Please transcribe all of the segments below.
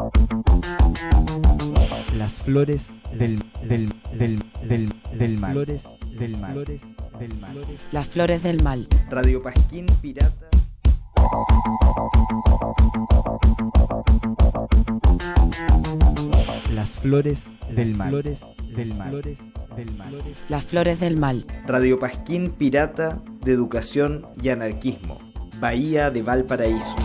Las flores del mal. Flores del mal. Las flores del mal. Radio Pasquín Pirata. Las flores del mal. Las flores del mal. Radio Pasquín Pirata de Educación y Anarquismo. Bahía de Valparaíso.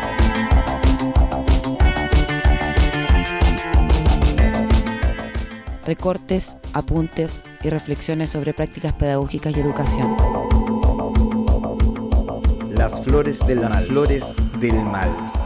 Recortes, apuntes y reflexiones sobre prácticas pedagógicas y educación. Las flores del mal. Flores del mal.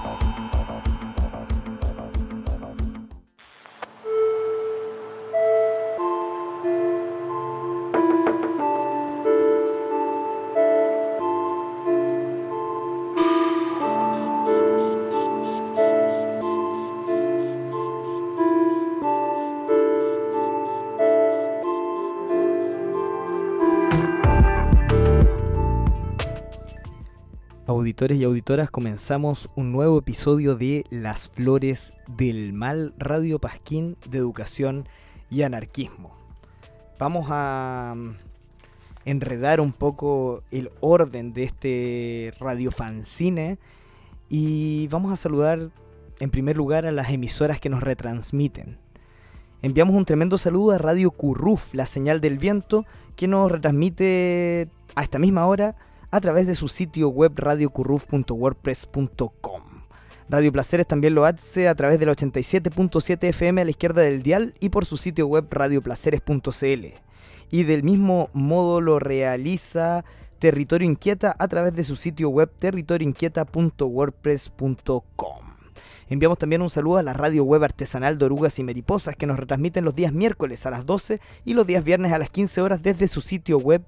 Auditores y auditoras, comenzamos un nuevo episodio de Las Flores del Mal, Radio Pasquín de Educación y Anarquismo. Vamos a enredar un poco el orden de este radiofanzine y vamos a saludar en primer lugar a las emisoras que nos retransmiten. Enviamos un tremendo saludo a Radio Curruf, la señal del viento, que nos retransmite a esta misma hora a través de su sitio web radiocurruf.wordpress.com. Radio Placeres también lo hace a través de la 87.7 FM a la izquierda del dial y por su sitio web radioplaceres.cl. Y del mismo modo lo realiza Territorio Inquieta a través de su sitio web territorioinquieta.wordpress.com. Enviamos también un saludo a la radio web artesanal de Orugas y Mariposas que nos retransmiten los días miércoles a las 12 y los días viernes a las 15 horas desde su sitio web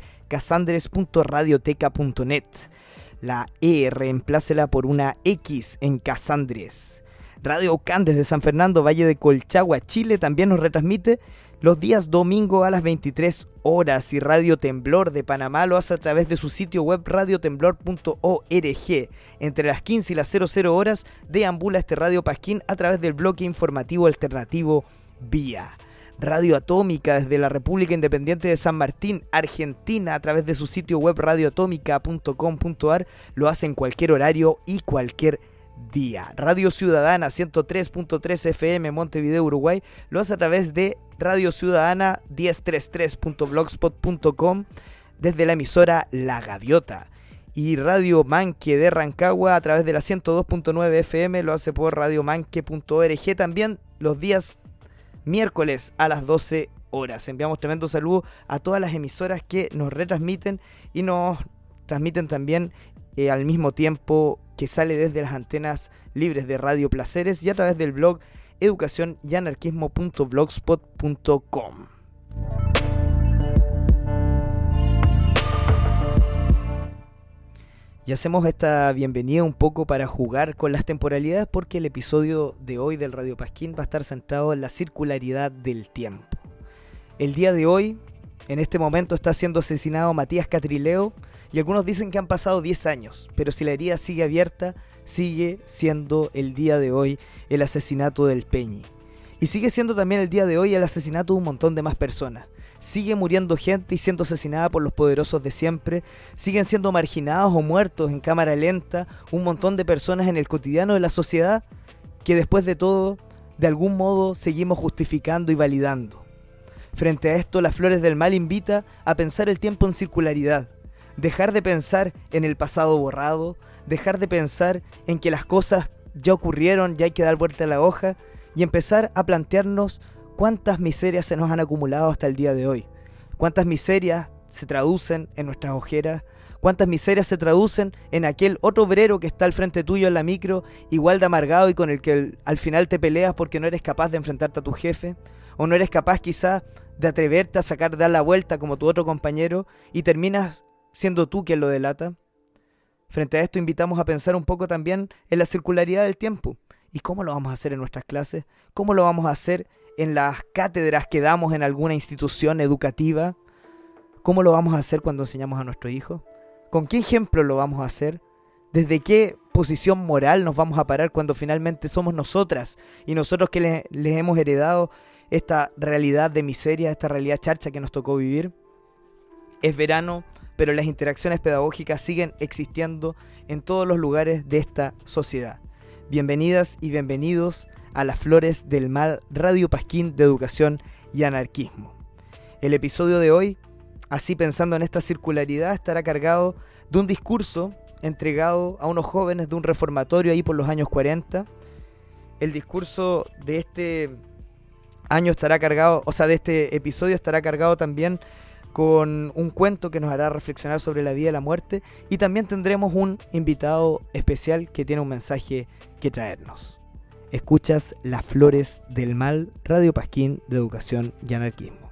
casandres.radioteca.net. La E reemplácela por una X en Casandres. Radio Ocán desde San Fernando, Valle de Colchagua, Chile también nos retransmite los días domingo a las 23 horas y Radio Temblor de Panamá lo hace a través de su sitio web radiotemblor.org. Entre las 15 y las 00 horas deambula este Radio Pasquín a través del bloque informativo alternativo Vía. Radio Atómica desde la República Independiente de San Martín, Argentina, a través de su sitio web radioatómica.com.ar lo hace en cualquier horario y cualquier día. Radio Ciudadana 103.3 FM Montevideo, Uruguay lo hace a través de Radio Ciudadana 1033.blogspot.com desde la emisora La Gaviota. Y Radio Manque de Rancagua a través de la 102.9 FM lo hace por radiomanque.org también los días miércoles a las 12 horas. Enviamos tremendo saludo a todas las emisoras que nos retransmiten y nos transmiten también al mismo tiempo que sale desde las antenas libres de Radio Placeres y a través del blog educacionyanarquismo.blogspot.com. Y hacemos esta bienvenida un poco para jugar con las temporalidades porque el episodio de hoy del Radio Pasquín va a estar centrado en la circularidad del tiempo. El día de hoy, en este momento, está siendo asesinado Matías Catrileo y algunos dicen que han pasado 10 años, pero si la herida sigue abierta, sigue siendo el día de hoy el asesinato del Peñi. Y sigue siendo también el día de hoy el asesinato de un montón de más personas. Sigue muriendo gente y siendo asesinada por los poderosos de siempre. Siguen siendo marginados o muertos en cámara lenta un montón de personas en el cotidiano de la sociedad que después de todo, de algún modo, seguimos justificando y validando. Frente a esto, Las Flores del Mal invita a pensar el tiempo en circularidad. Dejar de pensar en el pasado borrado, dejar de pensar en que las cosas ya ocurrieron, ya hay que dar vuelta a la hoja y empezar a plantearnos cuántas miserias se nos han acumulado hasta el día de hoy, cuántas miserias se traducen en nuestras ojeras, cuántas miserias se traducen en aquel otro obrero que está al frente tuyo en la micro, igual de amargado y con el que al final te peleas porque no eres capaz de enfrentarte a tu jefe, o no eres capaz quizás de atreverte a dar la vuelta como tu otro compañero y terminas siendo tú quien lo delata. Frente a esto invitamos a pensar un poco también en la circularidad del tiempo. ¿Y cómo lo vamos a hacer en nuestras clases? ¿Cómo lo vamos a hacer en las cátedras que damos en alguna institución educativa? ¿Cómo lo vamos a hacer cuando enseñamos a nuestros hijos? ¿Con qué ejemplo lo vamos a hacer? ¿Desde qué posición moral nos vamos a parar cuando finalmente somos nosotras y nosotros que les hemos heredado esta realidad de miseria, esta realidad charcha que nos tocó vivir? Es verano, pero las interacciones pedagógicas siguen existiendo en todos los lugares de esta sociedad. Bienvenidas y bienvenidos a Las Flores del Mal, Radio Pasquín de Educación y Anarquismo. El episodio de hoy, así pensando en esta circularidad, estará cargado de un discurso entregado a unos jóvenes de un reformatorio ahí por los años 40. El discurso de este año estará cargado, de este episodio estará cargado también con un cuento que nos hará reflexionar sobre la vida y la muerte, y también tendremos un invitado especial que tiene un mensaje que traernos. Escuchas Las Flores del Mal, Radio Pasquín de Educación y Anarquismo.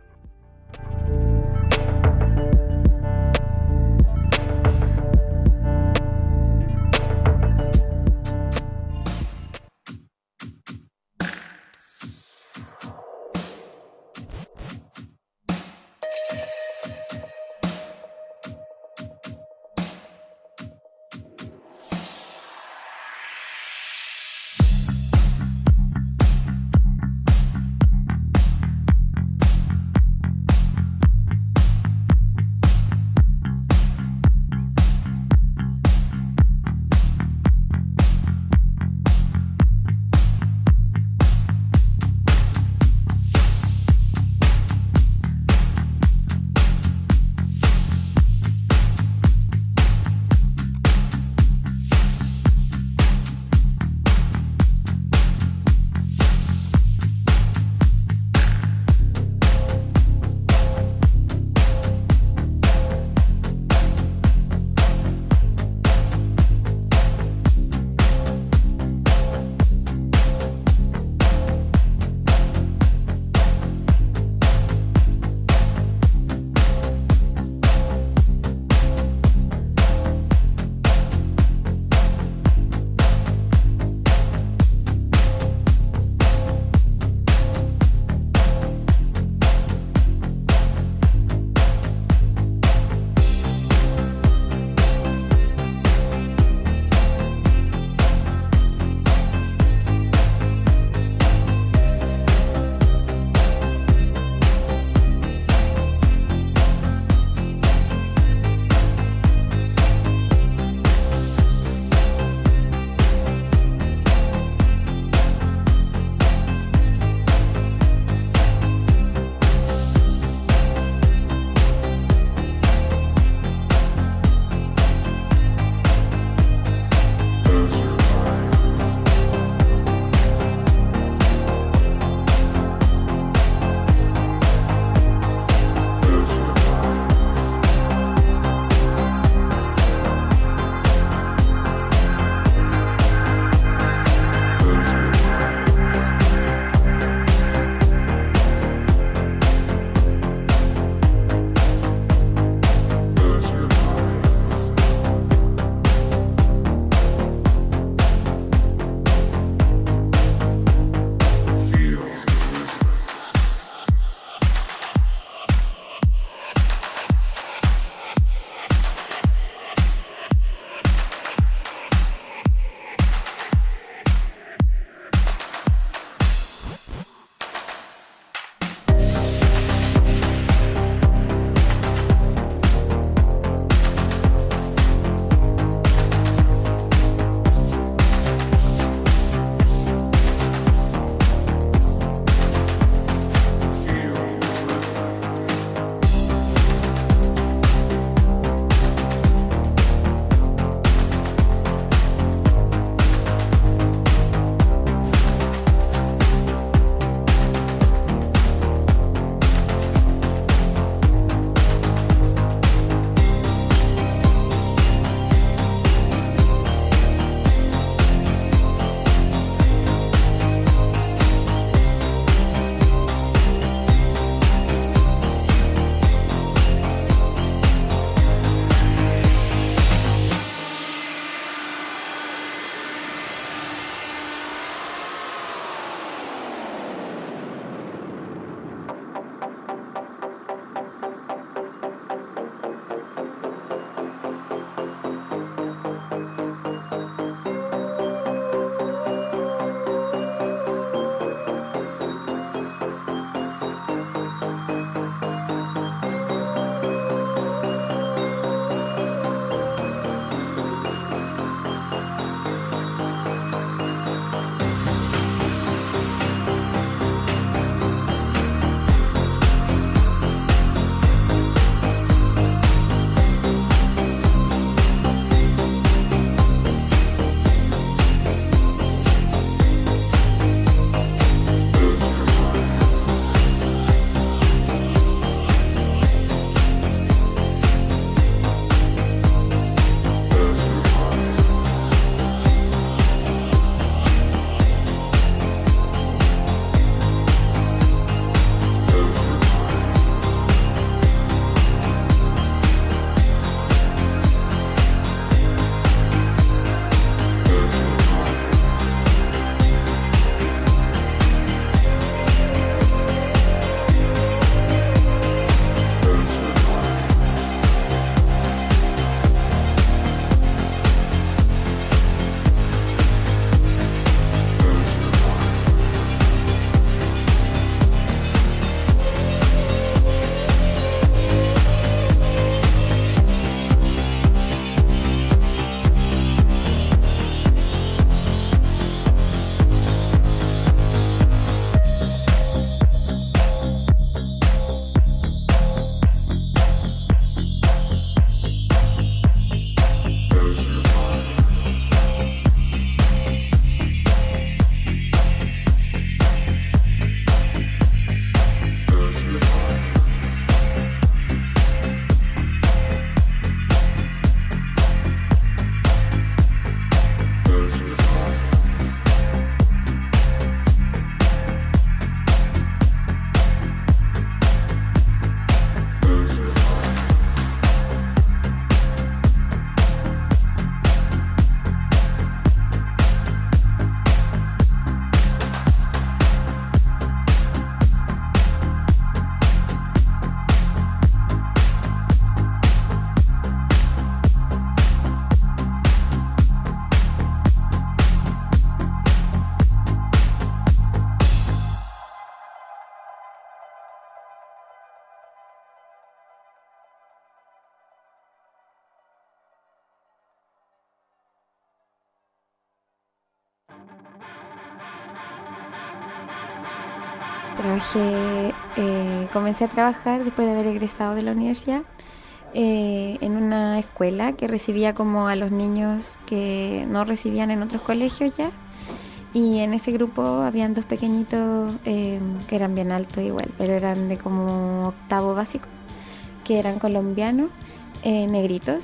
Comencé a trabajar después de haber egresado de la universidad en una escuela que recibía como a los niños que no recibían en otros colegios ya. Y en ese grupo habían 2 pequeñitos que eran bien altos igual, pero eran de como octavo básico, que eran colombianos, negritos.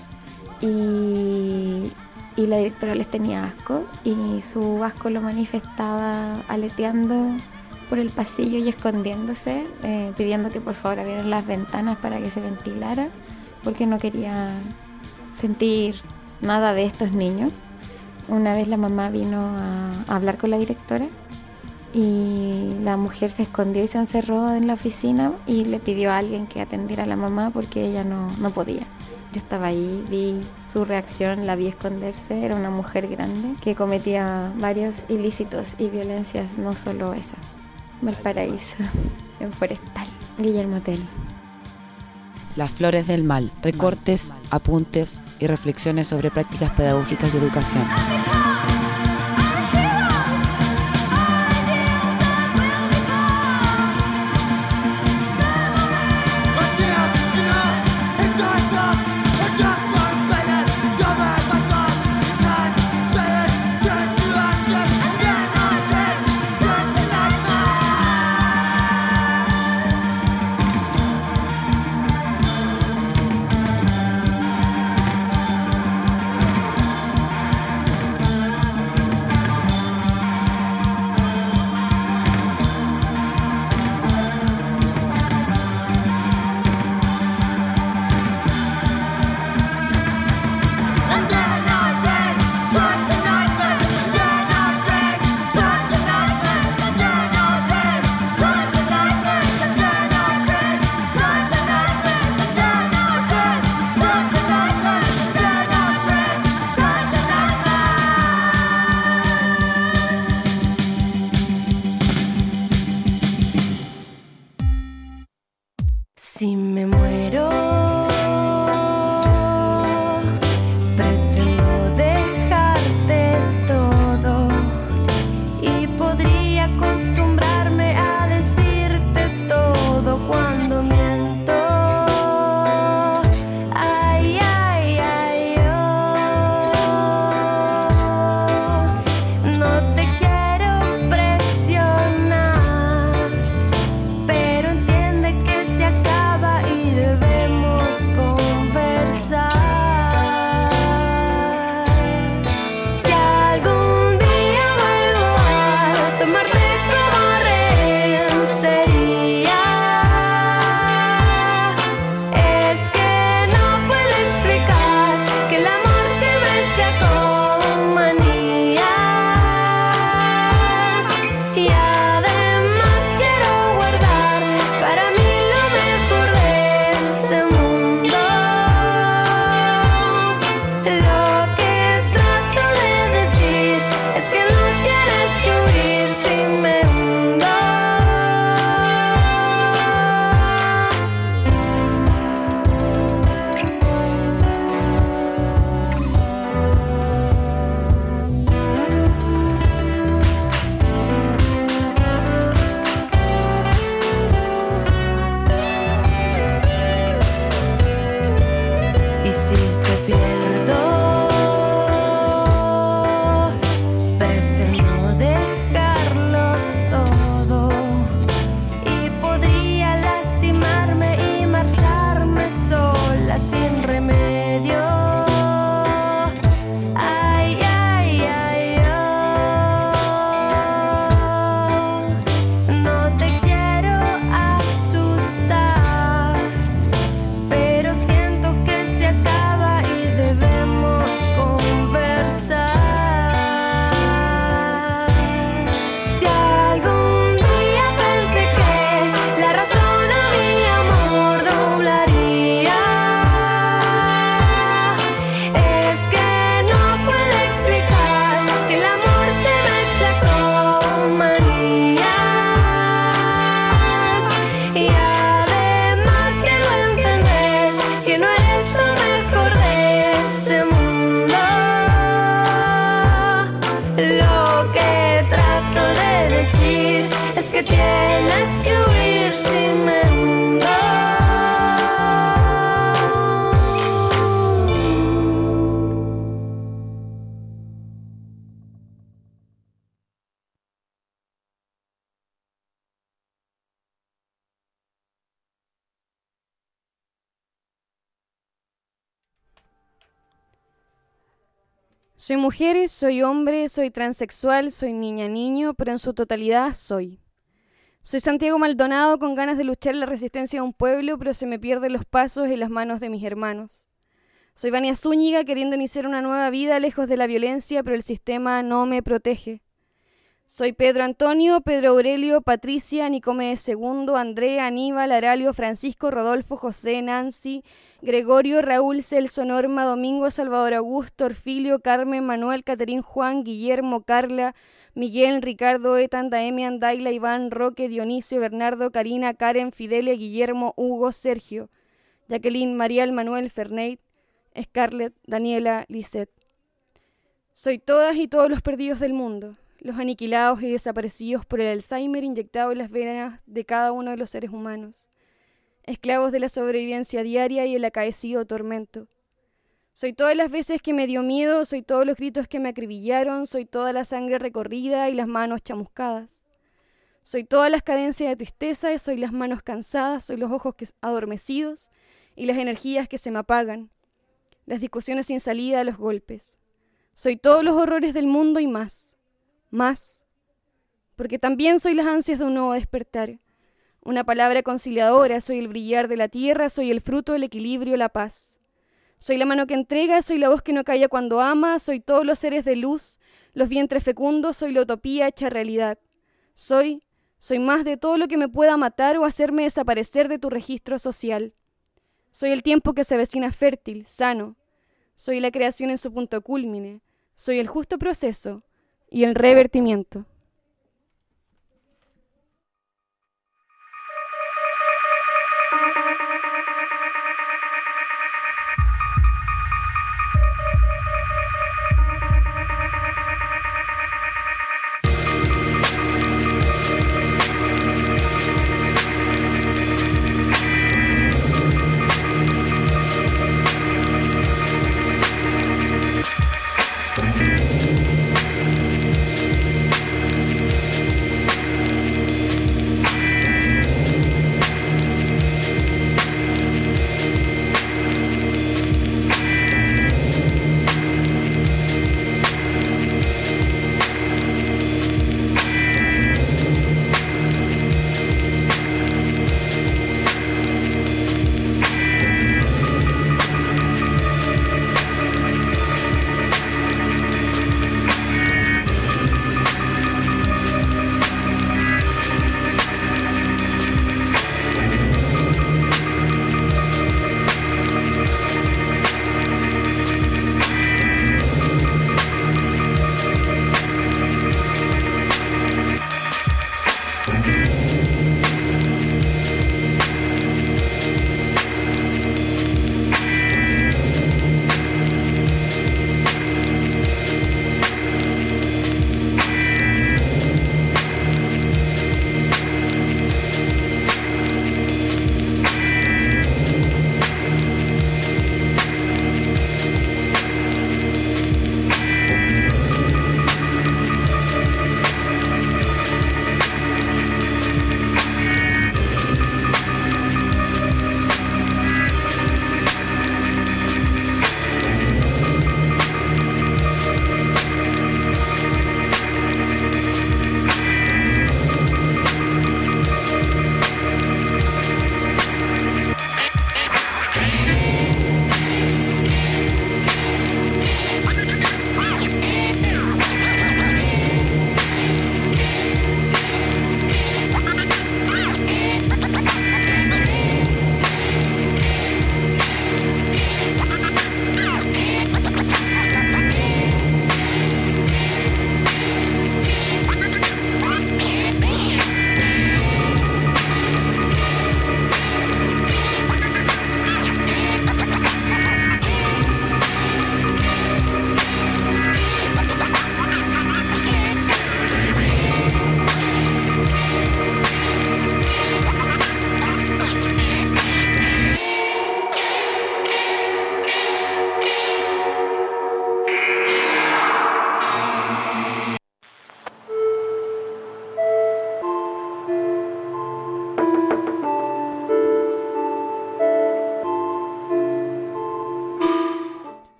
Y la directora les tenía asco, y su asco lo manifestaba aleteando por el pasillo y escondiéndose, pidiendo que por favor abrieran las ventanas para que se ventilara, porque no quería sentir nada de estos niños. Una vez la mamá vino a hablar con la directora y la mujer se escondió y se encerró en la oficina y le pidió a alguien que atendiera a la mamá porque ella no podía. Yo estaba ahí, vi su reacción, la vi esconderse. Era una mujer grande que cometía varios ilícitos y violencias, no solo esa. Valparaíso, en Forestal, Guillermo Tell. Las flores del mal, recortes, apuntes y reflexiones sobre prácticas pedagógicas y educación. Si me muero, pretendo dejarte todo y podría acostumbrarme a decirte todo cuando miento. Ay, ay, ay, oh. No te quiero presionar, pero entiende que se acaba y debemos que tienes que huir sin me hundo. Soy mujer, soy hombre, soy transexual, soy niña, niño, pero en su totalidad soy. Soy Santiago Maldonado con ganas de luchar en la resistencia de un pueblo, pero se me pierden los pasos en las manos de mis hermanos. Soy Vania Zúñiga queriendo iniciar una nueva vida lejos de la violencia, pero el sistema no me protege. Soy Pedro Antonio, Pedro Aurelio, Patricia, Nicomedes II, Andrea, Aníbal, Aralio, Francisco, Rodolfo, José, Nancy, Gregorio, Raúl, Celso, Norma, Domingo, Salvador Augusto, Orfilio, Carmen, Manuel, Caterín, Juan, Guillermo, Carla, Miguel, Ricardo, Etan, Daemian, Daila, Iván, Roque, Dionisio, Bernardo, Karina, Karen, Fidelia, Guillermo, Hugo, Sergio, Jacqueline, Marial, Manuel, Ferneit, Scarlett, Daniela, Lisette. Soy todas y todos los perdidos del mundo, los aniquilados y desaparecidos por el Alzheimer inyectado en las venas de cada uno de los seres humanos, esclavos de la sobrevivencia diaria y el acaecido tormento. Soy todas las veces que me dio miedo, soy todos los gritos que me acribillaron, soy toda la sangre recorrida y las manos chamuscadas. Soy todas las cadencias de tristeza, soy las manos cansadas, soy los ojos adormecidos y las energías que se me apagan, las discusiones sin salida, los golpes. Soy todos los horrores del mundo y más, porque también soy las ansias de un nuevo despertar. Una palabra conciliadora, soy el brillar de la tierra, soy el fruto del equilibrio, la paz. Soy la mano que entrega, soy la voz que no calla cuando ama, soy todos los seres de luz, los vientres fecundos, soy la utopía hecha realidad. Soy más de todo lo que me pueda matar o hacerme desaparecer de tu registro social. Soy el tiempo que se avecina fértil, sano. Soy la creación en su punto cúlmine. Soy el justo proceso y el revertimiento.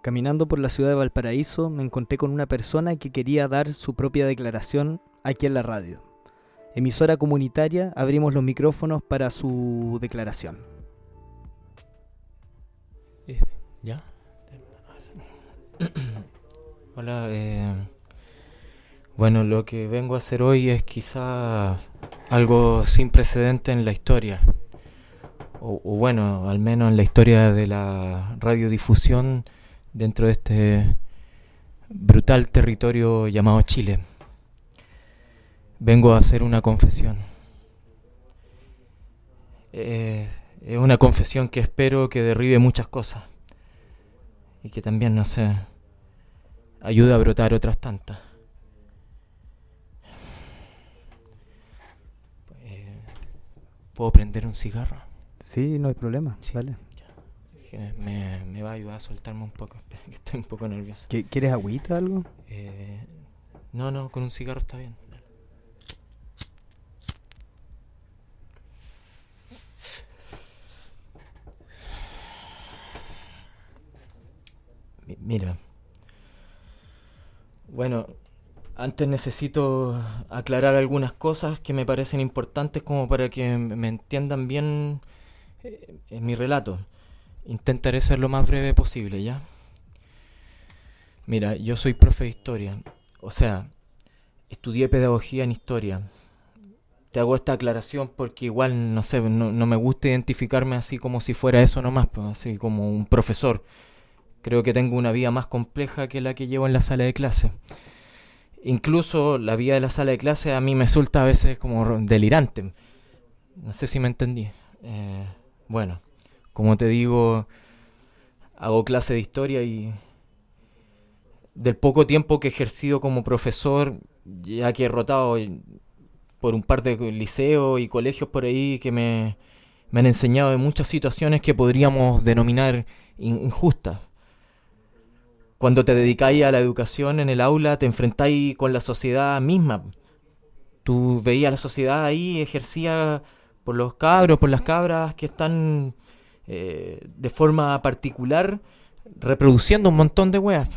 Caminando por la ciudad de Valparaíso me encontré con una persona que quería dar su propia declaración aquí en la radio. Emisora comunitaria, abrimos los micrófonos para su declaración. ¿Ya? Hola, bueno, lo que vengo a hacer hoy es quizá algo sin precedente en la historia, o bueno, al menos en la historia de la radiodifusión dentro de este brutal territorio llamado Chile. Vengo a hacer una confesión. Es una confesión que espero que derribe muchas cosas y que también, no sé, ayude a brotar otras tantas. ¿Puedo prender un cigarro? Sí, no hay problema, Sí. dale. Que me va a ayudar a soltarme un poco. Espera, que estoy un poco nervioso. ¿Quieres agüita o algo? No, con un cigarro está bien. Mira. Bueno, antes necesito aclarar algunas cosas que me parecen importantes como para que me entiendan bien en mi relato. Intentaré ser lo más breve posible, ¿ya? Mira, yo soy profe de historia. O sea, estudié pedagogía en historia. Te hago esta aclaración porque igual, no sé, no me gusta identificarme así como si fuera eso nomás, pues, así como un profesor. Creo que tengo una vida más compleja que la que llevo en la sala de clase. Incluso la vida de la sala de clase a mí me resulta a veces como delirante. No sé si me entendí. Bueno, como te digo, hago clase de historia y del poco tiempo que he ejercido como profesor, ya que he rotado por un par de liceos y colegios por ahí que me han enseñado de muchas situaciones que podríamos denominar injustas. Cuando te dedicáis a la educación en el aula, te enfrentáis con la sociedad misma. Tú veías a la sociedad ahí, ejercía por los cabros, por las cabras que están de forma particular reproduciendo un montón de weas.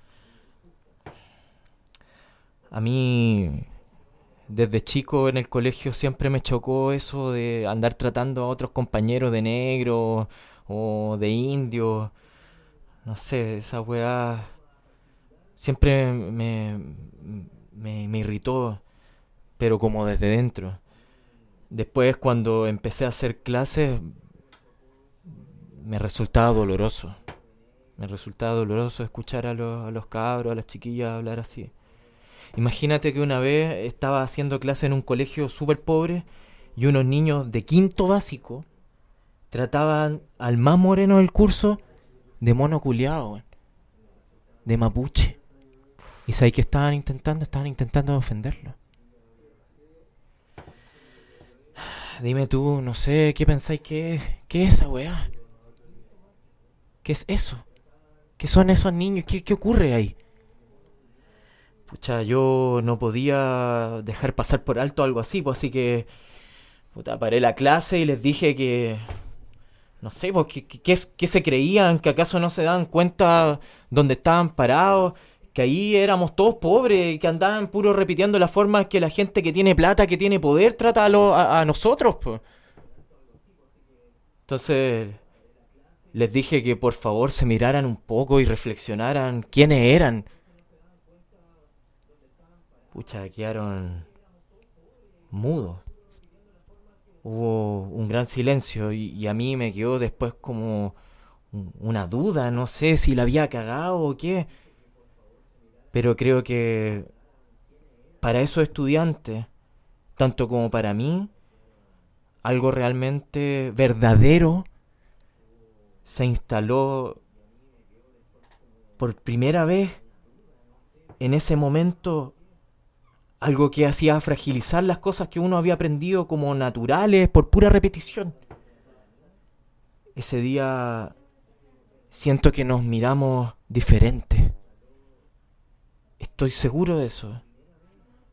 A mí, desde chico en el colegio siempre me chocó eso de andar tratando a otros compañeros de negro o de indio. No sé, esa weá siempre me irritó, pero como desde dentro. Después, cuando empecé a hacer clases, me resultaba doloroso. Me resultaba doloroso escuchar a los cabros, a las chiquillas hablar así. Imagínate que una vez estaba haciendo clase en un colegio súper pobre y unos niños de quinto básico trataban al más moreno del curso de mono culiao, de mapuche. ¿Y sabes qué estaban intentando? Estaban intentando ofenderlo. Dime tú, no sé, ¿qué pensáis que es? ¿Qué es esa weá? ¿Qué es eso? ¿Qué son esos niños? ¿Qué ocurre ahí? Pucha, yo no podía dejar pasar por alto algo así, pues así que puta, paré la clase y les dije que no sé, pues, ¿qué se creían? ¿Que acaso no se daban cuenta dónde estaban parados? Que ahí éramos todos pobres y que andaban puro repitiendo las formas que la gente que tiene plata, que tiene poder, trata a nosotros, pues. Entonces, les dije que por favor se miraran un poco y reflexionaran quiénes eran. Pucha, quedaron mudos. Hubo un gran silencio y a mí me quedó después como una duda, no sé si la había cagado o qué. Pero creo que para esos estudiantes, tanto como para mí, algo realmente verdadero se instaló por primera vez en ese momento. Algo que hacía fragilizar las cosas que uno había aprendido como naturales por pura repetición. Ese día siento que nos miramos diferentes. Estoy seguro de eso.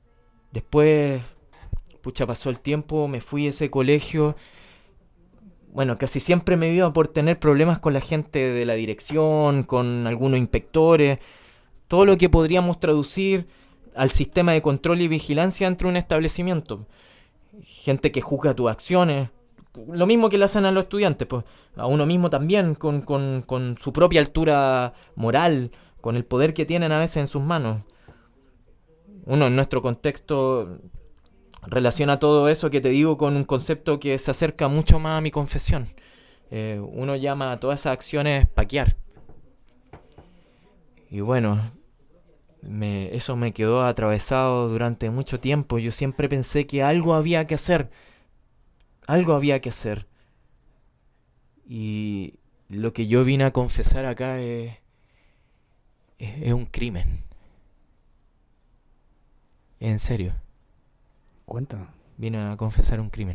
Después, pucha, pasó el tiempo, me fui a ese colegio. bueno, casi siempre me iba por tener problemas con la gente de la dirección, con algunos inspectores, todo lo que podríamos traducir al sistema de control y vigilancia dentro de un establecimiento. Gente que juzga tus acciones, lo mismo que le hacen a los estudiantes, pues, a uno mismo también, con su propia altura moral, con el poder que tienen a veces en sus manos. Uno en nuestro contexto relaciona todo eso que te digo con un concepto que se acerca mucho más a mi confesión. Uno llama a todas esas acciones paquear. Y bueno, eso me quedó atravesado durante mucho tiempo. Yo siempre pensé que algo había que hacer. Algo había que hacer. Y lo que yo vine a confesar acá es un crimen. En serio. Cuéntame. Vine a confesar un crimen.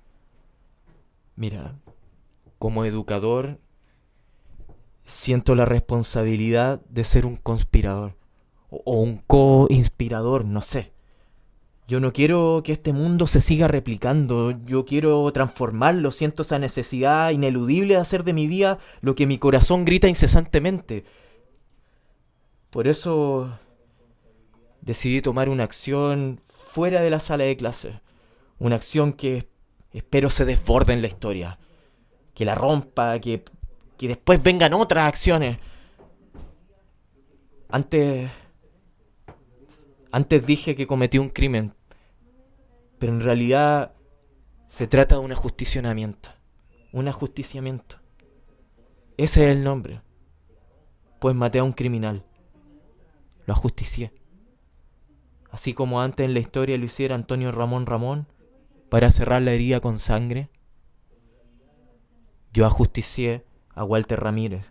Mira, como educador, siento la responsabilidad de ser un conspirador. O un co-inspirador, no sé. Yo no quiero que este mundo se siga replicando. Yo quiero transformarlo. Siento esa necesidad ineludible de hacer de mi vida lo que mi corazón grita incesantemente. Por eso decidí tomar una acción fuera de la sala de clase. Una acción que espero se desborde en la historia. Que la rompa, que después vengan otras acciones. Antes dije que cometí un crimen, pero en realidad se trata de un ajusticiamiento. Un ajusticiamiento. Ese es el nombre. Pues maté a un criminal. Lo ajusticié. Así como antes en la historia lo hiciera Antonio Ramón para cerrar la herida con sangre, yo ajusticié a Walter Ramírez.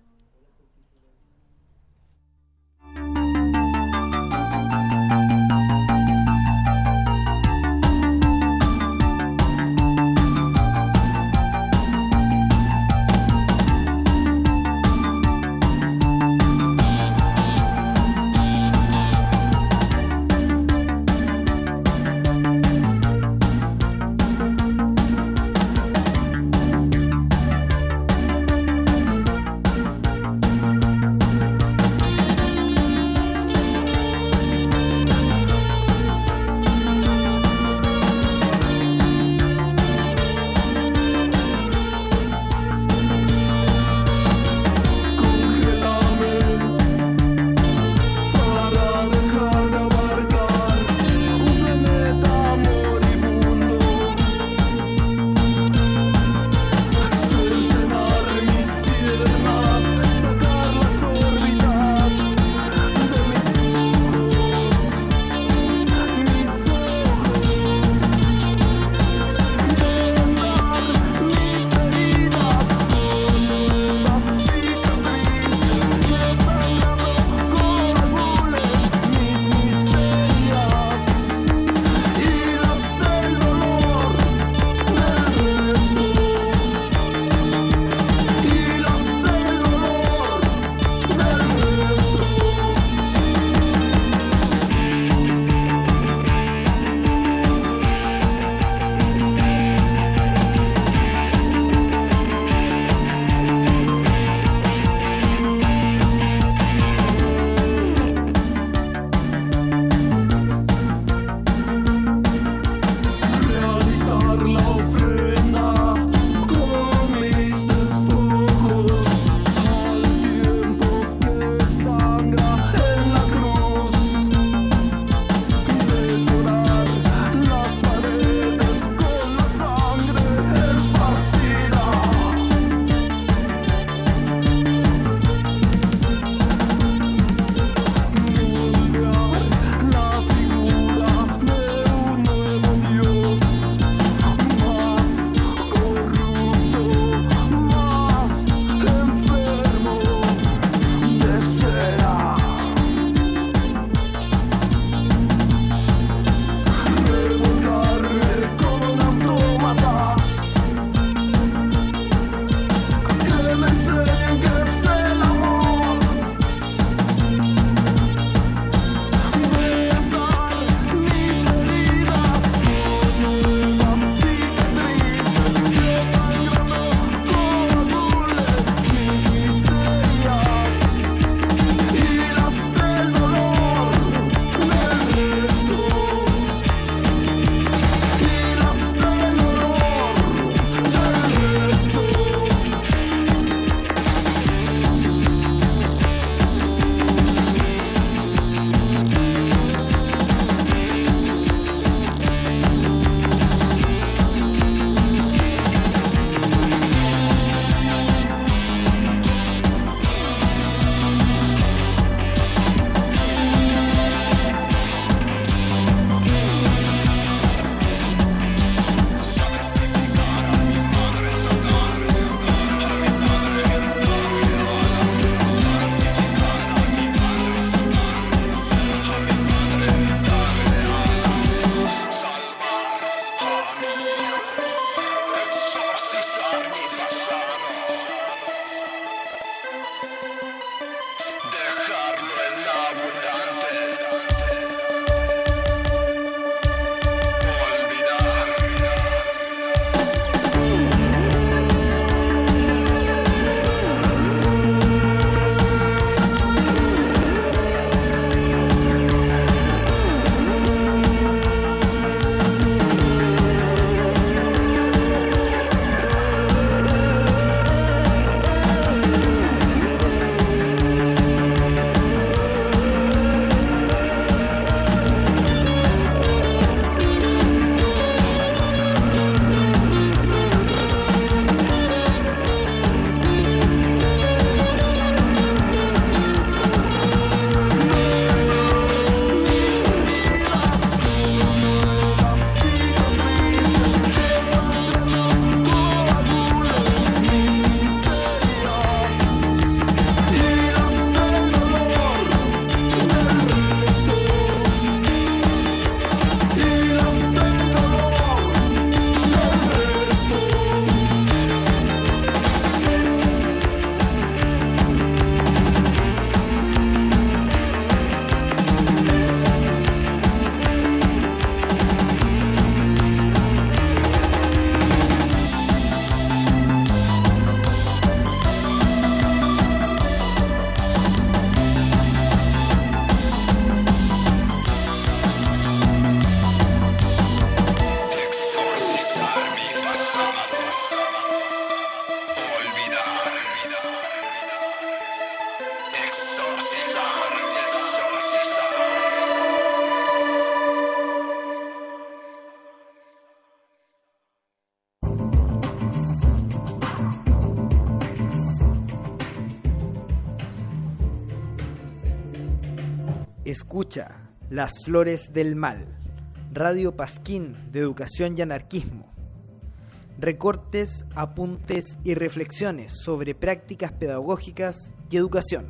Escucha Las Flores del Mal, Radio Pasquín de Educación y Anarquismo. Recortes, apuntes y reflexiones sobre prácticas pedagógicas y educación.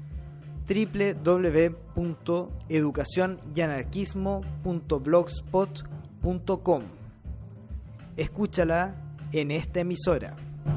www.educacionyanarquismo.blogspot.com. Escúchala en esta emisora.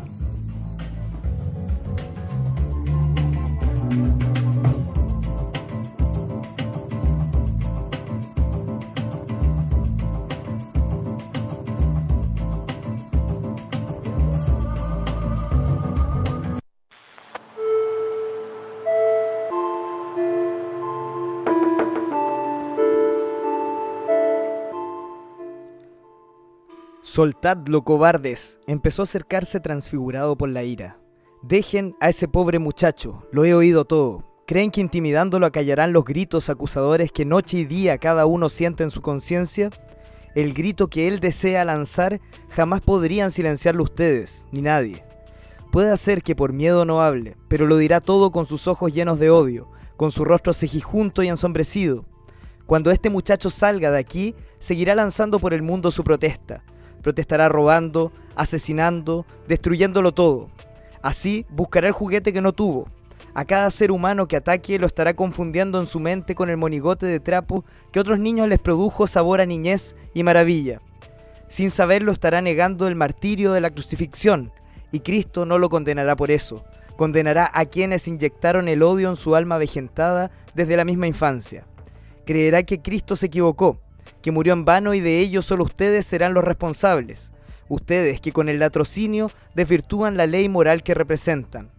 Soltadlo, cobardes, empezó a acercarse transfigurado por la ira. Dejen a ese pobre muchacho, lo he oído todo. ¿Creen que intimidándolo acallarán los gritos acusadores que noche y día cada uno siente en su conciencia? El grito que él desea lanzar jamás podrían silenciarlo ustedes, ni nadie. Puede ser que por miedo no hable, pero lo dirá todo con sus ojos llenos de odio, con su rostro cejijunto y ensombrecido. Cuando este muchacho salga de aquí, seguirá lanzando por el mundo su protesta. Protestará robando, asesinando, destruyéndolo todo. Así buscará el juguete que no tuvo. A cada ser humano que ataque lo estará confundiendo en su mente con el monigote de trapo que otros niños les produjo sabor a niñez y maravilla. Sin saberlo estará negando el martirio de la crucifixión, y Cristo no lo condenará por eso. Condenará a quienes inyectaron el odio en su alma avejentada desde la misma infancia. Creerá que Cristo se equivocó, que murió en vano y de ello solo ustedes serán los responsables. Ustedes que con el latrocinio desvirtúan la ley moral que representan.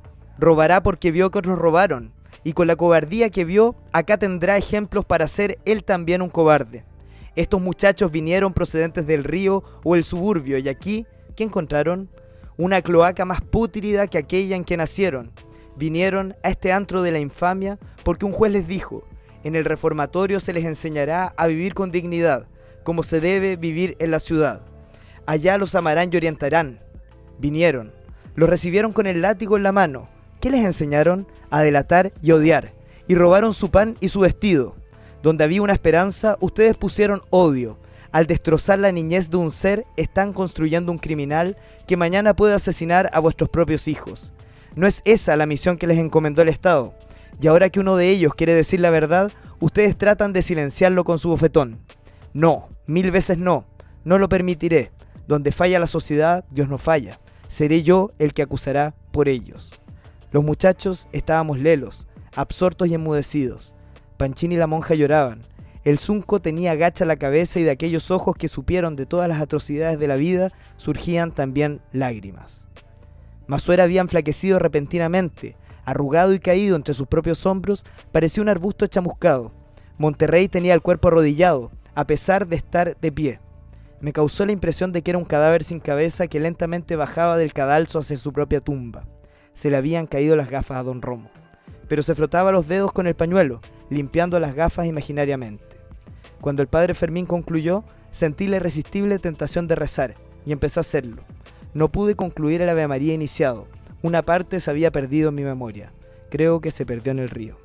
Robará porque vio que otros robaron, y con la cobardía que vio, acá tendrá ejemplos para ser él también un cobarde. Estos muchachos vinieron procedentes del río o el suburbio, y aquí, ¿qué encontraron? Una cloaca más pútrida que aquella en que nacieron. Vinieron a este antro de la infamia porque un juez les dijo: en el reformatorio se les enseñará a vivir con dignidad, como se debe vivir en la ciudad. Allá los amarán y orientarán. Vinieron, los recibieron con el látigo en la mano. ¿Qué les enseñaron? A delatar y odiar. Y robaron su pan y su vestido. Donde había una esperanza, ustedes pusieron odio. Al destrozar la niñez de un ser, están construyendo un criminal que mañana puede asesinar a vuestros propios hijos. No es esa la misión que les encomendó el Estado. Y ahora que uno de ellos quiere decir la verdad, ustedes tratan de silenciarlo con su bofetón. No, 1000 veces no, no lo permitiré. Donde falla la sociedad, Dios no falla. Seré yo el que acusará por ellos. Los muchachos estábamos lelos, absortos y enmudecidos. Panchín y la monja lloraban. El Zunco tenía agacha la cabeza y de aquellos ojos que supieron de todas las atrocidades de la vida surgían también lágrimas. Masuera había enflaquecido repentinamente. Arrugado y caído entre sus propios hombros, parecía un arbusto chamuscado. Monterrey tenía el cuerpo arrodillado, a pesar de estar de pie. Me causó la impresión de que era un cadáver sin cabeza que lentamente bajaba del cadalso hacia su propia tumba. Se le habían caído las gafas a don Romo, pero se frotaba los dedos con el pañuelo, limpiando las gafas imaginariamente. Cuando el padre Fermín concluyó, sentí la irresistible tentación de rezar, y empecé a hacerlo. No pude concluir el Ave María iniciado. Una parte se había perdido en mi memoria. Creo que se perdió en el río.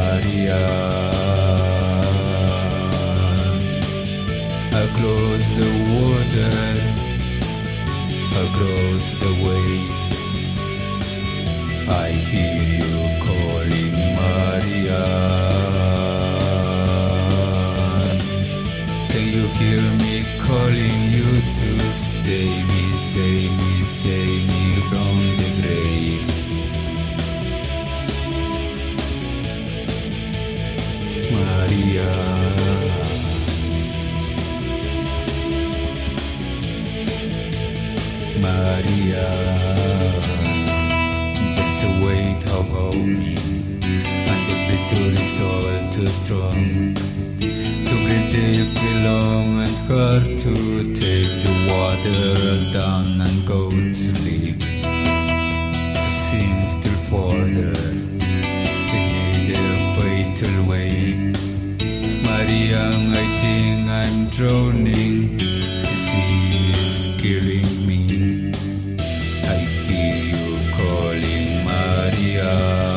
Close the Maria. Maria, there's a weight of holding, and the vessel is all too strong to breathe deep long and hard to take the water down and go to sleep, to sink still further beneath the fatal wave. Maria, I think I'm drowning. The sea is killing me. I hear you calling, Maria.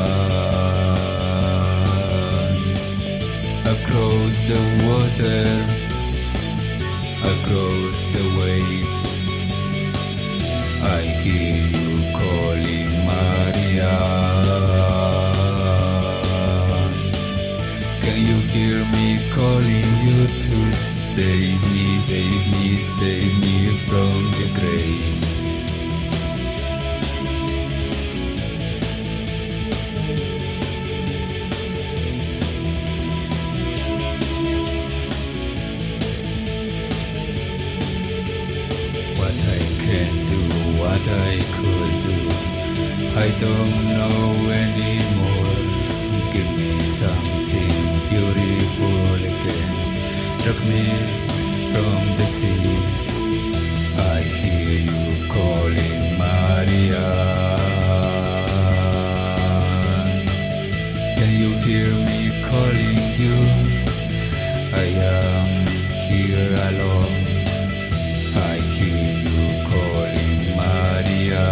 Across the water, across the wave, I hear you calling, Maria. Can you hear me calling you to save me, save me, save me from the grave? What I could do, I don't know anymore. Give me something beautiful again. Drag me from the sea. I hear you calling, Maria. Can you hear me calling you? I am here alone. I hear you calling, Maria.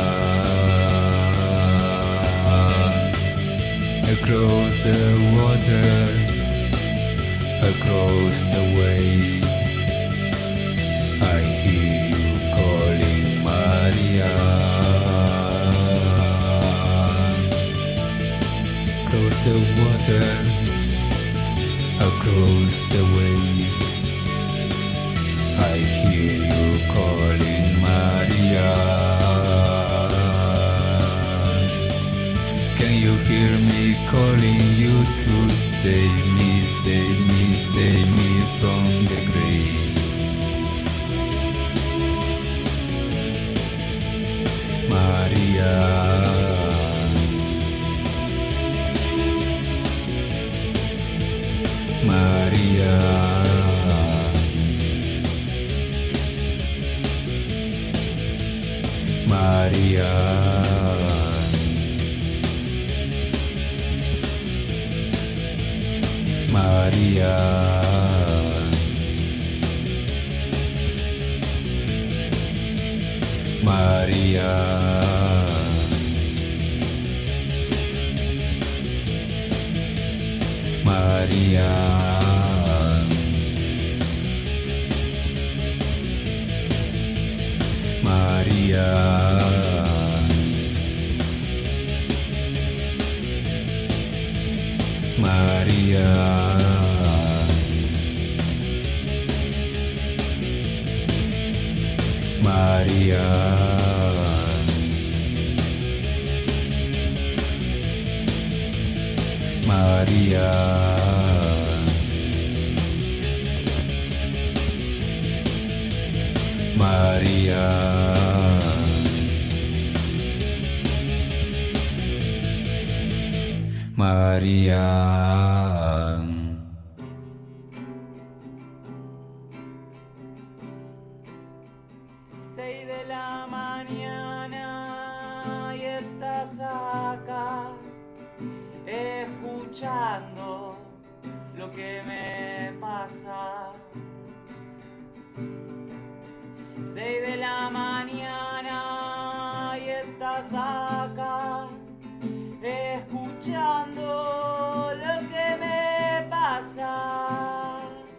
Across the water, across the wave, I hear you calling, Maria. Across the water, across the wave, I hear you calling, Maria. Can you hear me calling you to save me, save me, save me from the grave? Maria. Maria. Maria. Maria. Maria. Maria. Maria. Maria. Maria. Maria. Maria. Maria. 6 de la mañana y estás acá escuchando lo que me pasa. 6 de la mañana y estás acá escuchando lo que me pasa.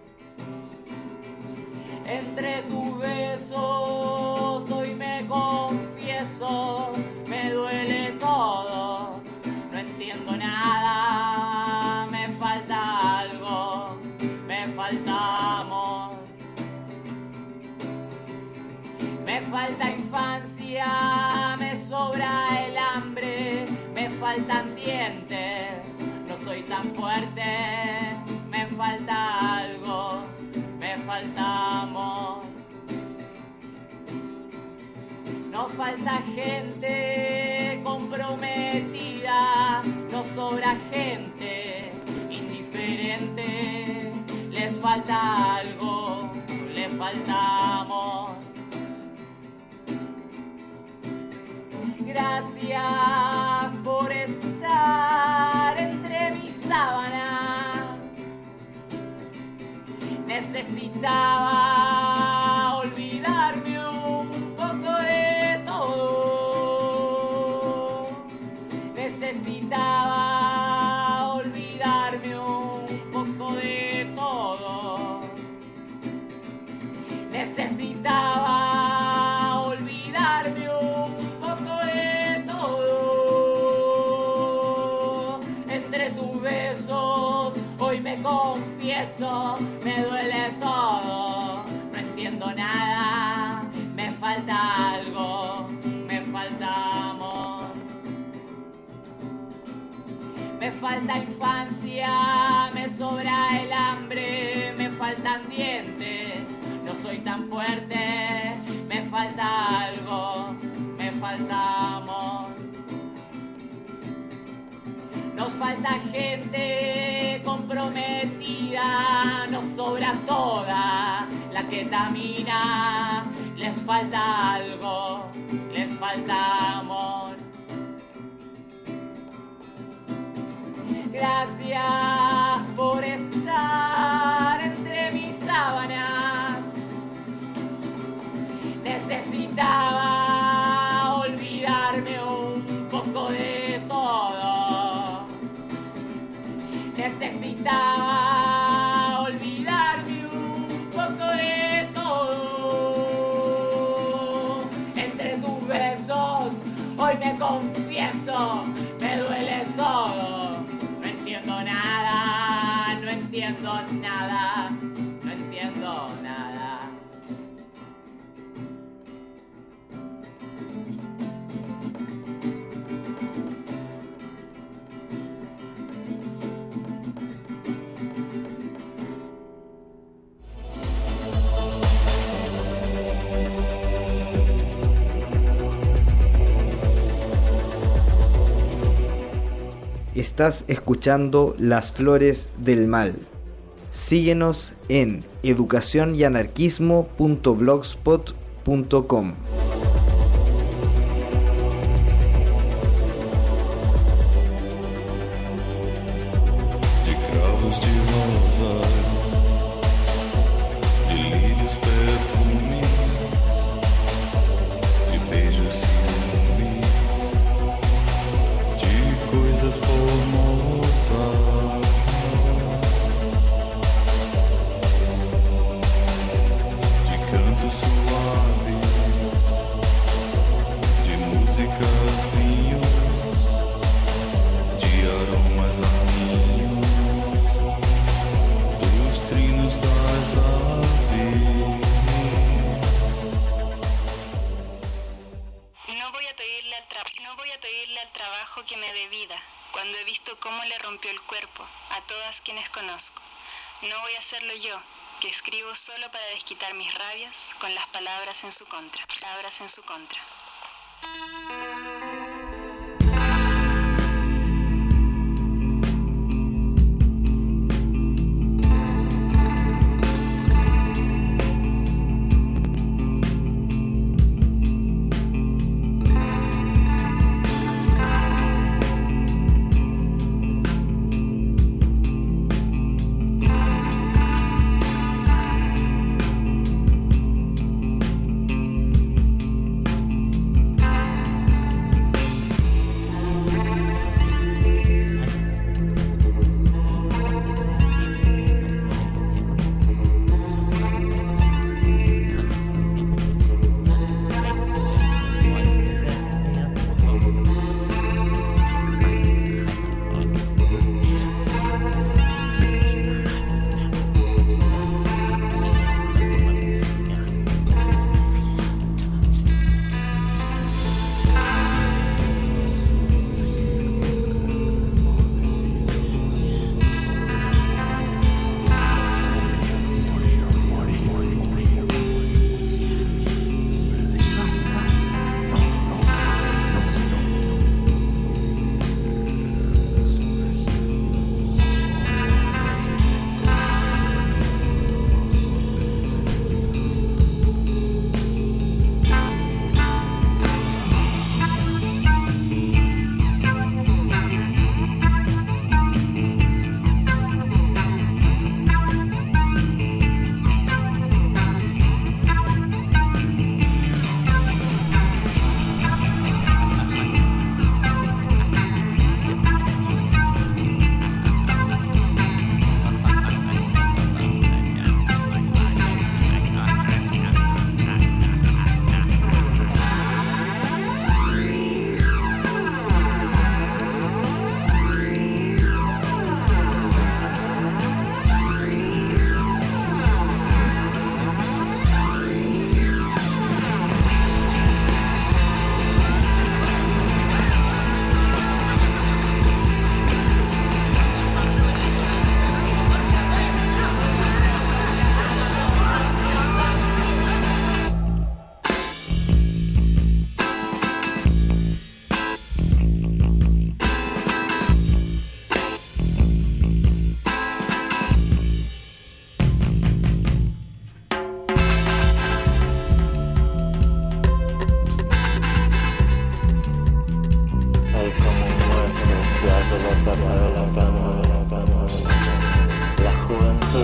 Entre tus besos hoy me confieso, me duele todo, no entiendo nada, me falta algo, me falta amor. Me falta infancia, me sobra el hambre, me faltan dientes, no soy tan fuerte, me falta falta gente comprometida, nos sobra gente indiferente. Les falta algo, les falta amor. Gracias por estar entre mis sábanas. Necesitaba olvidarme un poco de todo. Necesitaba olvidarme un poco de todo. Necesitaba olvidarme un poco de todo. Entre tus besos hoy me confieso, me duele todo, no entiendo nada, me falta algo, me falta amor. Me falta infancia, me sobra el hambre, me faltan dientes, no soy tan fuerte, me falta algo, me falta amor. Nos falta gente comprometida, nos sobra toda la ketamina. Les falta algo, les falta amor. Gracias por estar entre mis sábanas. Necesitaba olvidarme un poco de todo. Necesitaba olvidarme un poco de todo. Entre tus besos hoy me confieso, me duele todo. No entiendo nada, no entiendo nada, no entiendo nada. Estás escuchando Las Flores del Mal. Síguenos en educacionyanarquismo.blogspot.com. De cravos de rosas, de lírios perfumes, de beijos ciúmes, de coisas formosas, de cantos suaves, de músicas vinhos, de aromas aninhos, dos trinos das aves. No voy a pedirle al trabajo que me dé vida, cuando he visto cómo le rompió el cuerpo a todas quienes conozco. No voy a hacerlo yo, que escribo solo para desquitar mis rabias con las palabras en su contra. Palabras en su contra.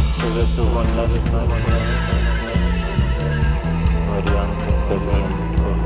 sobre tu con las noches, variantes de viento.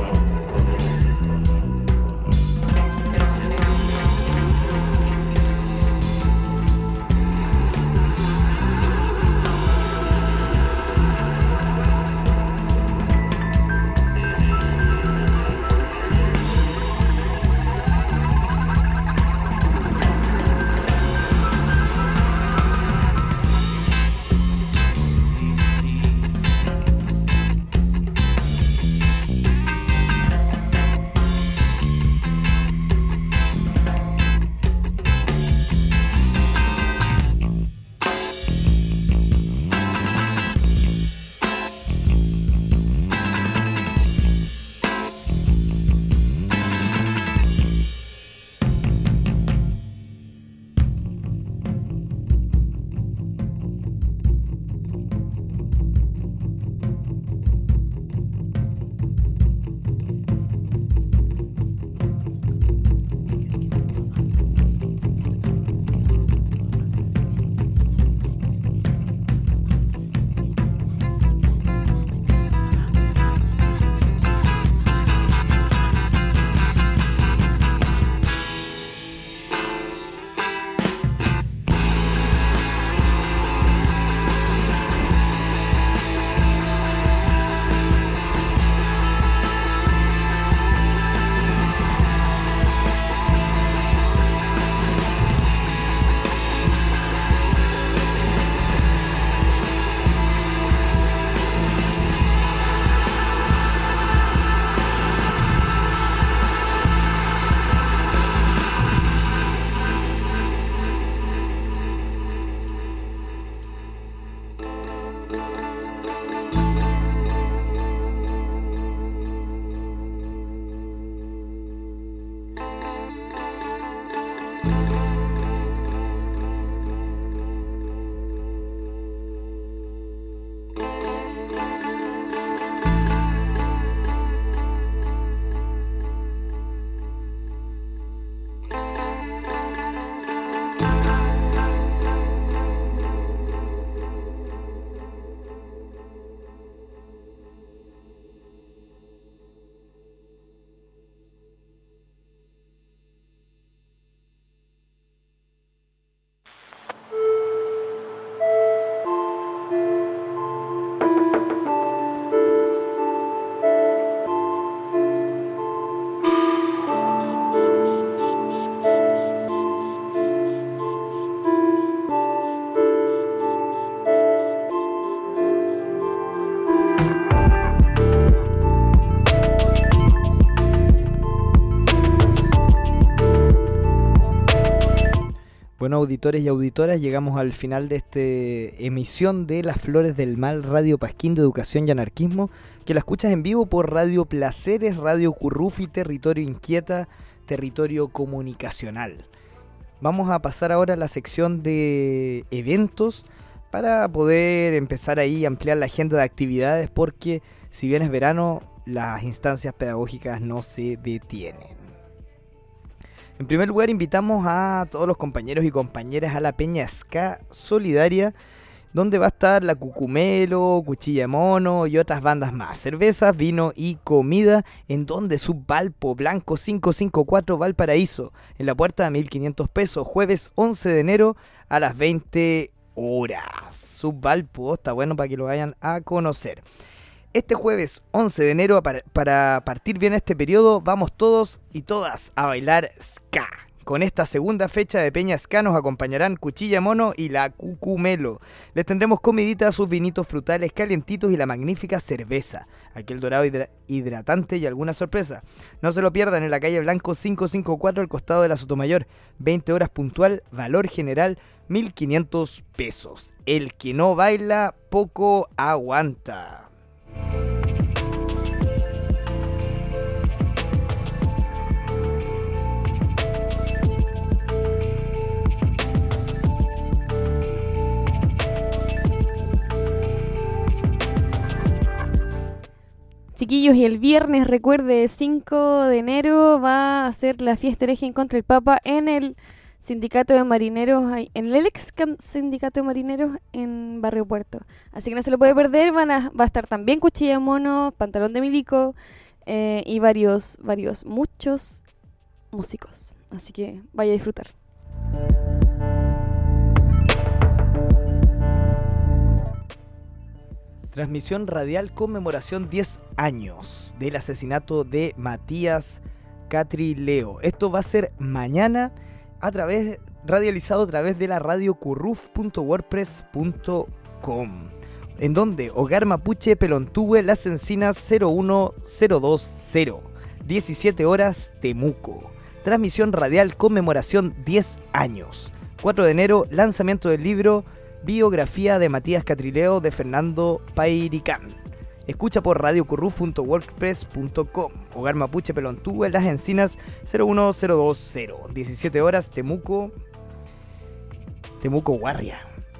Bueno, auditores y auditoras, llegamos al final de esta emisión de Las Flores del Mal, Radio Pasquín de Educación y Anarquismo, que la escuchas en vivo por Radio Placeres, Radio Currufi, Territorio Inquieta, Territorio Comunicacional. Vamos a pasar ahora a la sección de eventos para poder empezar ahí a ampliar la agenda de actividades, porque si bien es verano, las instancias pedagógicas no se detienen. En primer lugar, invitamos a todos los compañeros y compañeras a la Peña Ska Solidaria, donde va a estar la Cucumelo, Cuchilla de Mono y otras bandas más. Cervezas, vino y comida en donde Subvalpo Blanco 554 Valparaíso, en la puerta de 1.500 pesos, jueves 11 de enero a las 20 horas. Subvalpo, está bueno para que lo vayan a conocer. Este jueves 11 de enero, para partir bien este periodo, vamos todos y todas a bailar ska. Con esta segunda fecha de Peña Ska nos acompañarán Cuchilla Mono y la Cucumelo. Les tendremos comidita, sus vinitos frutales calientitos y la magnífica cerveza, aquel dorado hidratante y alguna sorpresa. No se lo pierdan, en la calle Blanco 554 al costado de la Sotomayor. 20 horas puntual, valor general 1.500 pesos. El que no baila, poco aguanta. Chiquillos, y el viernes, recuerde, 5 de enero va a ser la fiesta hereje en contra del Papa en el sindicato de marineros, en el ex sindicato de marineros en Barrio Puerto. Así que no se lo puede perder, va a estar también Cuchilla de Mono, Pantalón de Milico y muchos músicos. Así que vaya a disfrutar. Transmisión radial conmemoración 10 años del asesinato de Matías Catrileo. Esto va a ser mañana radializado a través de la radiocurruf.wordpress.com, en donde Hogar Mapuche Pelontúe Las Encinas 01020, 17 horas Temuco. Transmisión radial conmemoración 10 años. 4 de enero, lanzamiento del libro Biografía de Matías Catrileo de Fernando Pairicán. Escucha por radiocurruf.wordpress.com. Hogar Mapuche Pelontúe Las Encinas 01020, 17 horas Temuco Guarria.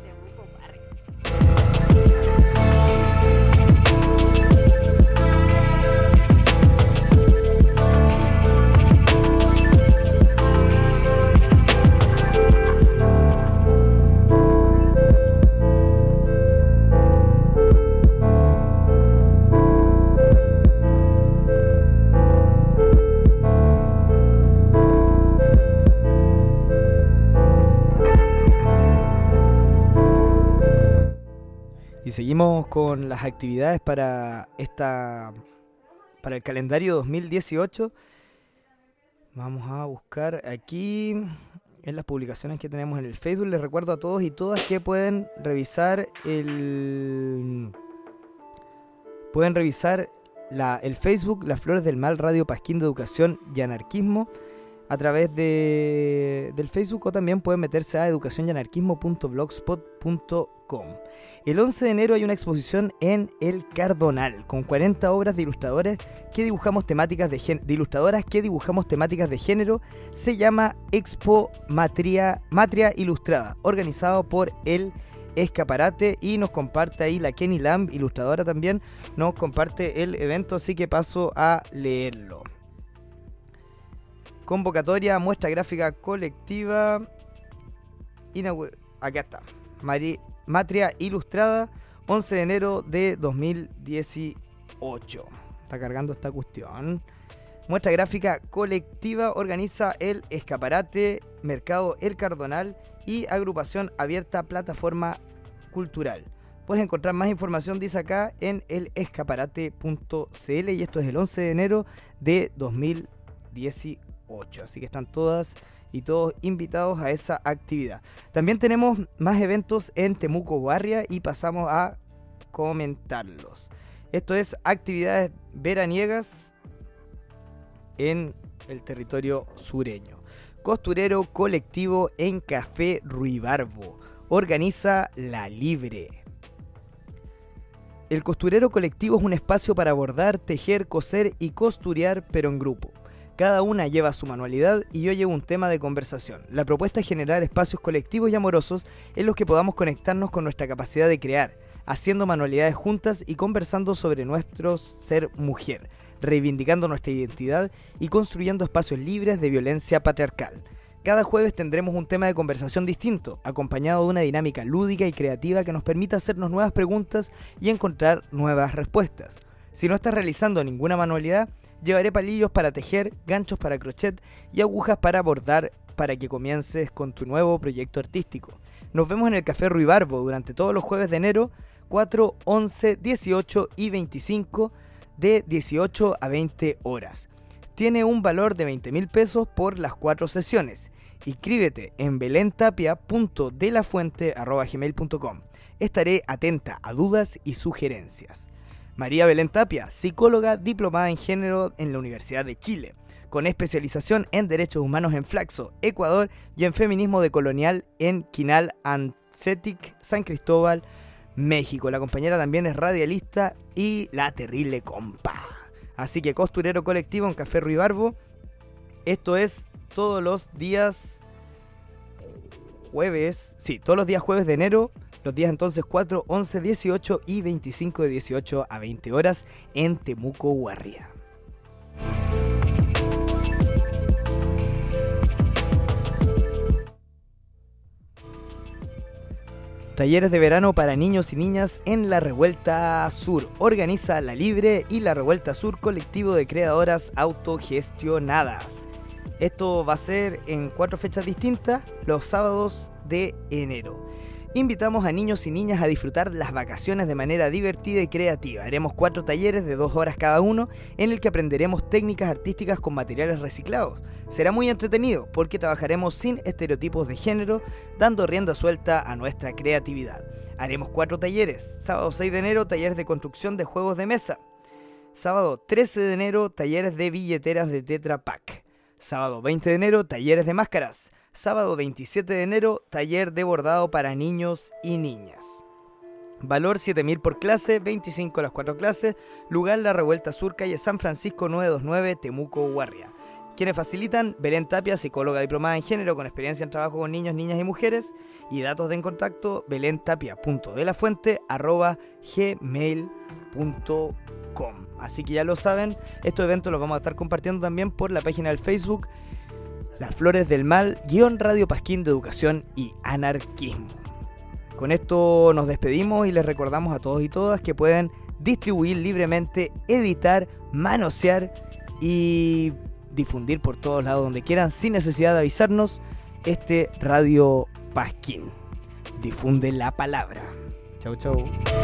Y seguimos con las actividades para el calendario 2018. Vamos a buscar aquí en las publicaciones que tenemos en el Facebook. Les recuerdo a todos y todas que pueden revisar el Facebook Las Flores del Mal, Radio Pasquín de Educación y Anarquismo, a través del Facebook, o también pueden meterse a educacionyanarquismo.blogspot.com. El 11 de enero hay una exposición en El Cardonal con 40 obras de ilustradores que dibujamos temáticas de ilustradoras que dibujamos temáticas de género. Se llama Expo Matria Ilustrada, organizado por El Escaparate, y nos comparte ahí la Kenny Lamb, ilustradora también, nos comparte el evento, así que paso a leerlo. Convocatoria, muestra gráfica colectiva. Acá está. Matria Ilustrada, 11 de enero de 2018. Está cargando esta cuestión. Muestra gráfica colectiva organiza El Escaparate, Mercado El Cardonal y Agrupación Abierta Plataforma Cultural. Puedes encontrar más información, dice acá, en elescaparate.cl, y esto es el 11 de enero de 2018. Así que están todas y todos invitados a esa actividad. También tenemos más eventos en Temuco Guarria y pasamos a comentarlos. Esto es actividades veraniegas en el territorio sureño. Costurero colectivo en Café Ruibarbo. Organiza La Libre. El costurero colectivo es un espacio para bordar, tejer, coser y costurear, pero en grupo. Cada una lleva su manualidad y yo llevo un tema de conversación. La propuesta es generar espacios colectivos y amorosos en los que podamos conectarnos con nuestra capacidad de crear, haciendo manualidades juntas y conversando sobre nuestro ser mujer, reivindicando nuestra identidad y construyendo espacios libres de violencia patriarcal. Cada jueves tendremos un tema de conversación distinto, acompañado de una dinámica lúdica y creativa que nos permita hacernos nuevas preguntas y encontrar nuevas respuestas. Si no estás realizando ninguna manualidad, llevaré palillos para tejer, ganchos para crochet y agujas para bordar para que comiences con tu nuevo proyecto artístico. Nos vemos en el Café Ruibarbo durante todos los jueves de enero, 4, 11, 18 y 25, de 18 a 20 horas. Tiene un valor de 20.000 pesos por las 4 sesiones. Inscríbete en belentapia.delafuente@gmail.com. Estaré atenta a dudas y sugerencias. María Belén Tapia, psicóloga diplomada en género en la Universidad de Chile, con especialización en Derechos Humanos en Flaxo, Ecuador, y en Feminismo decolonial en Quinal Ancetic, San Cristóbal, México. La compañera también es radialista y la terrible compa. Así que costurero colectivo en Café Ruibarbo. Esto es todos los días jueves, todos los días jueves de enero. Los días entonces 4, 11, 18 y 25, de 18 a 20 horas en Temuco Guarria. Talleres de verano para niños y niñas en la Revuelta Sur. Organiza La Libre y la Revuelta Sur, colectivo de creadoras autogestionadas. Esto va a ser en 4 fechas distintas, los sábados de enero. Invitamos a niños y niñas a disfrutar las vacaciones de manera divertida y creativa. Haremos 4 talleres de 2 horas cada uno, en el que aprenderemos técnicas artísticas con materiales reciclados. Será muy entretenido porque trabajaremos sin estereotipos de género, dando rienda suelta a nuestra creatividad. Haremos 4 talleres. Sábado 6 de enero, talleres de construcción de juegos de mesa. Sábado 13 de enero, talleres de billeteras de Tetra Pak. Sábado 20 de enero, talleres de máscaras. Sábado 27 de enero, taller de bordado para niños y niñas. Valor 7.000 por clase, 25 las 4 clases. Lugar La Revuelta Sur, calle San Francisco 929, Temuco, Huarria. Quienes facilitan: Belén Tapia, psicóloga diplomada en género con experiencia en trabajo con niños, niñas y mujeres. Y datos de contacto: belentapia.delafuente@gmail.com. Así que ya lo saben, estos eventos los vamos a estar compartiendo también por la página del Facebook Las Flores del Mal, _Radio Pasquín de Educación y Anarquismo. Con esto nos despedimos y les recordamos a todos y todas que pueden distribuir libremente, editar, manosear y difundir por todos lados donde quieran, sin necesidad de avisarnos, este Radio Pasquín. Difunde la palabra. Chau, chau.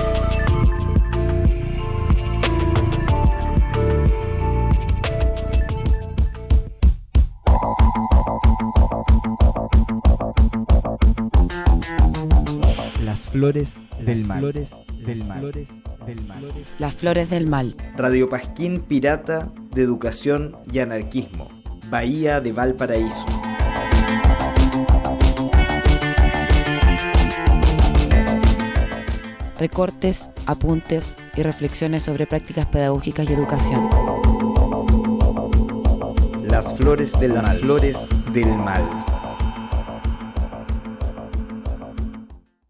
Las flores del mal. Las flores del mal. Radio Pasquín pirata de educación y anarquismo. Bahía de Valparaíso. Recortes, apuntes y reflexiones sobre prácticas pedagógicas y educación. Las flores del mal.